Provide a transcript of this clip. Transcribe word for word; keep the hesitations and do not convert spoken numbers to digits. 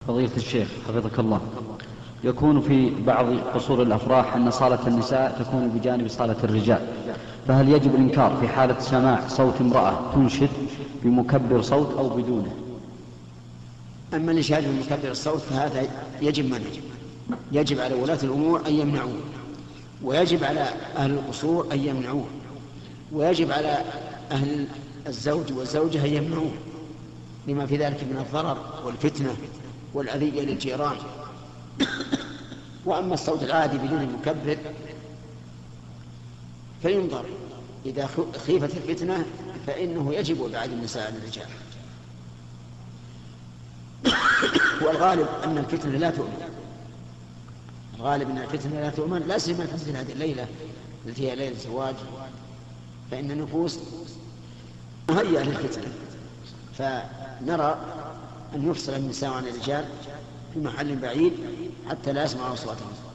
فضيلة الشيخ حفظك الله، يكون في بعض قصور الأفراح أن صالة النساء تكون بجانب صالة الرجال، فهل يجب الإنكار في حالة سماع صوت امرأة تنشد بمكبر صوت أو بدونه؟ أما الإنشاد بمكبر الصوت فهذا يجب منعه، يجب على ولاة الأمور أن يمنعوه، ويجب على أهل القصور أن يمنعوه، ويجب على أهل الزوج والزوجة أن يمنعوه، لما في ذلك من الضرر والفتنة والأذية للجيران. وأما الصوت العادي بدون المكبر فينظر، إذا خيفت الفتنة فإنه يجب إبعاد النساء عن الرجال. والغالب أن الفتنة لا تؤمن، الغالب أن الفتنة لا تؤمن، لا سيما في هذه الليلة التي هي ليلة الزواج، فإن النفوس مهيئة للفتنة. فنرى أن يفصل النساء عن الرجال في محل بعيد حتى لا يسمعوا أصواتهم.